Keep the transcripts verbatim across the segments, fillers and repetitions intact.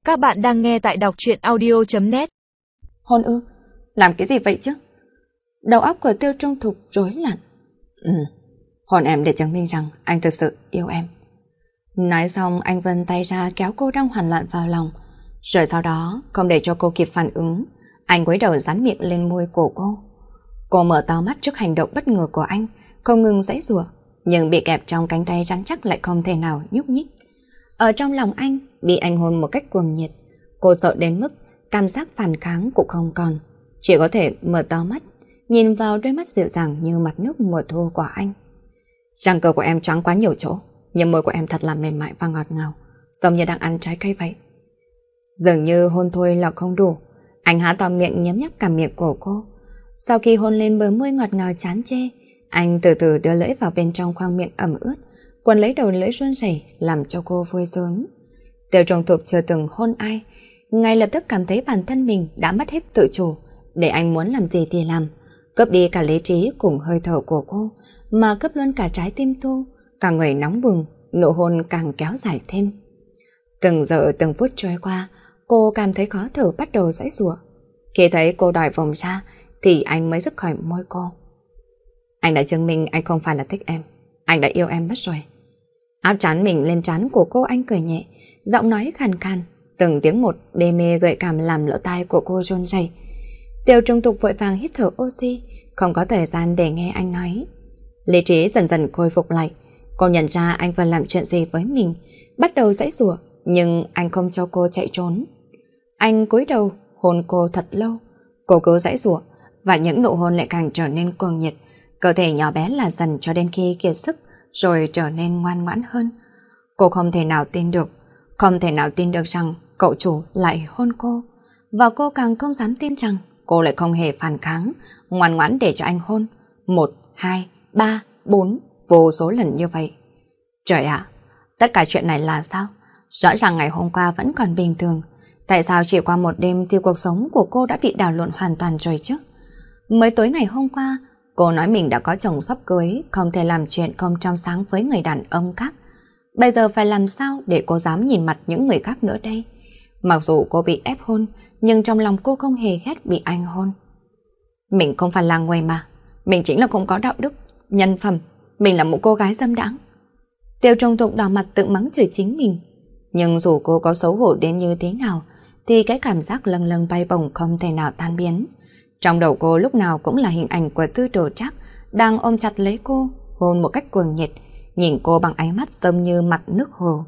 Các bạn đang nghe tại đọc truyện audio chấm net. Hôn ư? Làm cái gì vậy chứ? Đầu óc của Tiêu Trung Thục rối loạn. Ừ, hôn em để chứng minh rằng anh thực sự yêu em. Nói xong anh vươn tay ra kéo cô đang hoảng loạn vào lòng. Rồi sau đó, không để cho cô kịp phản ứng, anh cúi đầu dán miệng lên môi của cô. Cô mở to mắt trước hành động bất ngờ của anh, không ngừng giãy giụa, nhưng bị kẹp trong cánh tay rắn chắc lại không thể nào nhúc nhích. Ở trong lòng anh, bị anh hôn một cách cuồng nhiệt, cô sợ đến mức cảm giác phản kháng cũng không còn, chỉ có thể mở to mắt, nhìn vào đôi mắt dịu dàng như mặt nước mùa thu của anh. Răng cơ của em choáng quá nhiều chỗ, nhưng môi của em thật là mềm mại và ngọt ngào, giống như đang ăn trái cây vậy. Dường như hôn thôi là không đủ, anh há to miệng nhấm nháp cả miệng của cô. Sau khi hôn lên bờ môi ngọt ngào chán chê, anh từ từ đưa lưỡi vào bên trong khoang miệng ẩm ướt, quần lấy đầu lưỡi run rẩy làm cho cô vui sướng. Tiêu Trung Thục chưa từng hôn ai, ngay lập tức cảm thấy bản thân mình đã mất hết tự chủ, để anh muốn làm gì thì làm, cướp đi cả lý trí cùng hơi thở của cô, mà cướp luôn cả trái tim cô, cả người nóng bừng, nụ hôn càng kéo dài thêm. Từng giờ từng phút trôi qua, cô cảm thấy khó thở bắt đầu giãy giụa. Khi thấy cô đòi vòng ra, thì anh mới rứt khỏi môi cô. Anh đã chứng minh anh không phải là thích em, anh đã yêu em mất rồi. Áp trán mình lên trán của cô, anh cười nhẹ, giọng nói khàn khàn, từng tiếng một đê mê gợi cảm làm lỗ tai của cô run rẩy. Tiêu Trung Thục vội vàng hít thở oxy, không có thời gian để nghe anh nói. Lý trí dần dần khôi phục lại, cô nhận ra anh vừa làm chuyện gì với mình, bắt đầu giãy giụa, nhưng anh không cho cô chạy trốn. Anh cúi đầu hôn cô thật lâu, cô cứ giãy giụa và những nụ hôn lại càng trở nên cuồng nhiệt, cơ thể nhỏ bé là dần cho đến khi kiệt sức rồi trở nên ngoan ngoãn hơn. Cô không thể nào tin được, không thể nào tin được rằng cậu chủ lại hôn cô, và cô càng không dám tin rằng cô lại không hề phản kháng, ngoan ngoãn để cho anh hôn một, hai, ba, bốn, vô số lần như vậy. Trời ạ, tất cả chuyện này là sao? Rõ ràng ngày hôm qua vẫn còn bình thường, tại sao chỉ qua một đêm thì cuộc sống của cô đã bị đảo lộn hoàn toàn rồi chứ? Mới tối ngày hôm qua, cô nói mình đã có chồng sắp cưới, không thể làm chuyện không trong sáng với người đàn ông khác. Bây giờ phải làm sao để cô dám nhìn mặt những người khác nữa đây? Mặc dù cô bị ép hôn, nhưng trong lòng cô không hề ghét bị anh hôn. Mình không phải là người mà, mình chính là không có đạo đức, nhân phẩm, mình là một cô gái dâm đãng. Tiêu Trung Thục đỏ mặt tự mắng chửi chính mình. Nhưng dù cô có xấu hổ đến như thế nào, thì cái cảm giác lâng lâng bay bổng không thể nào tan biến. Trong đầu cô lúc nào cũng là hình ảnh của Tư Đồ Trác đang ôm chặt lấy cô, hôn một cách cuồng nhiệt, nhìn cô bằng ánh mắt giống như mặt nước hồ.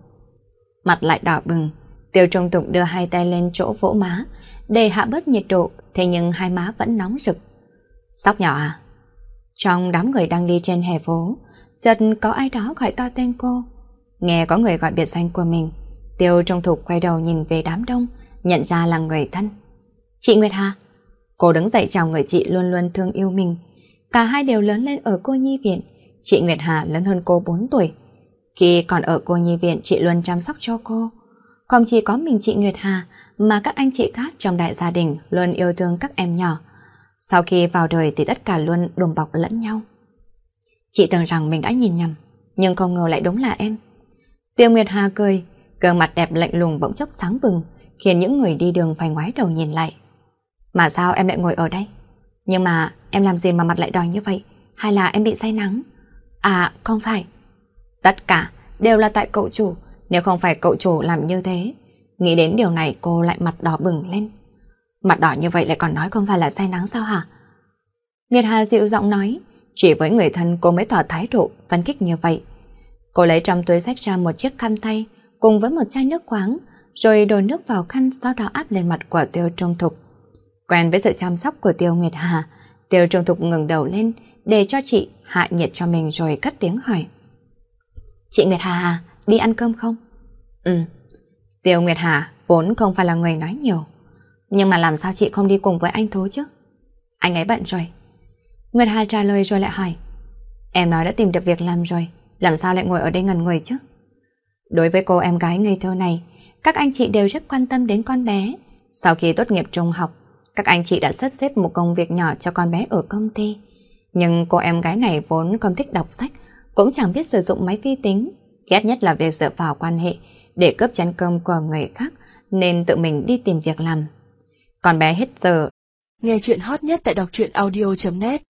Mặt lại đỏ bừng, Tiêu Trung Thục đưa hai tay lên chỗ vỗ má để hạ bớt nhiệt độ, thế nhưng hai má vẫn nóng rực. Sóc nhỏ à? Trong đám người đang đi trên hè phố, chợt có ai đó gọi to tên cô. Nghe có người gọi biệt danh của mình, Tiêu Trung Thục quay đầu nhìn về đám đông, nhận ra là người thân. Chị Nguyệt Hà. Cô đứng dậy chào người chị luôn luôn thương yêu mình. Cả hai đều lớn lên ở cô nhi viện. Chị Nguyệt Hà lớn hơn cô bốn tuổi. Khi còn ở cô nhi viện, chị luôn chăm sóc cho cô. Không chỉ có mình chị Nguyệt Hà, mà các anh chị khác trong đại gia đình luôn yêu thương các em nhỏ. Sau khi vào đời thì tất cả luôn đùm bọc lẫn nhau. Chị tưởng rằng mình đã nhìn nhầm, nhưng không ngờ lại đúng là em. Tiêu Nguyệt Hà cười, gương mặt đẹp lạnh lùng bỗng chốc sáng bừng, khiến những người đi đường phải ngoái đầu nhìn lại. Mà sao em lại ngồi ở đây? Nhưng mà em làm gì mà mặt lại đỏ như vậy? Hay là em bị say nắng? À không phải. Tất cả đều là tại cậu chủ. Nếu không phải cậu chủ làm như thế. Nghĩ đến điều này cô lại mặt đỏ bừng lên. Mặt đỏ như vậy lại còn nói không phải là say nắng sao hả? Nguyệt Hà dịu giọng nói. Chỉ với người thân cô mới tỏ thái độ phấn khích như vậy. Cô lấy trong túi xách ra một chiếc khăn tay cùng với một chai nước khoáng, rồi đổ nước vào khăn, sau đó áp lên mặt của Tiêu Trung Thục. Quen với sự chăm sóc của Tiêu Nguyệt Hà, Tiêu Trung Thục ngẩng đầu lên để cho chị hạ nhiệt cho mình rồi cất tiếng hỏi. Chị Nguyệt Hà à, đi ăn cơm không? Ừ. Tiêu Nguyệt Hà vốn không phải là người nói nhiều. Nhưng mà làm sao chị không đi cùng với anh Thú chứ? Anh ấy bận rồi. Nguyệt Hà trả lời rồi lại hỏi. Em nói đã tìm được việc làm rồi, làm sao lại ngồi ở đây ngẩn người chứ? Đối với cô em gái ngây thơ này, các anh chị đều rất quan tâm đến con bé. Sau khi tốt nghiệp trung học, các anh chị đã sắp xếp một công việc nhỏ cho con bé ở công ty. Nhưng cô em gái này vốn không thích đọc sách, cũng chẳng biết sử dụng máy vi tính, ghét nhất là việc dựa vào quan hệ để cướp chén cơm của người khác, nên tự mình đi tìm việc làm. Con bé hết giờ. Nghe chuyện hot nhất tại đọc truyện audio chấm net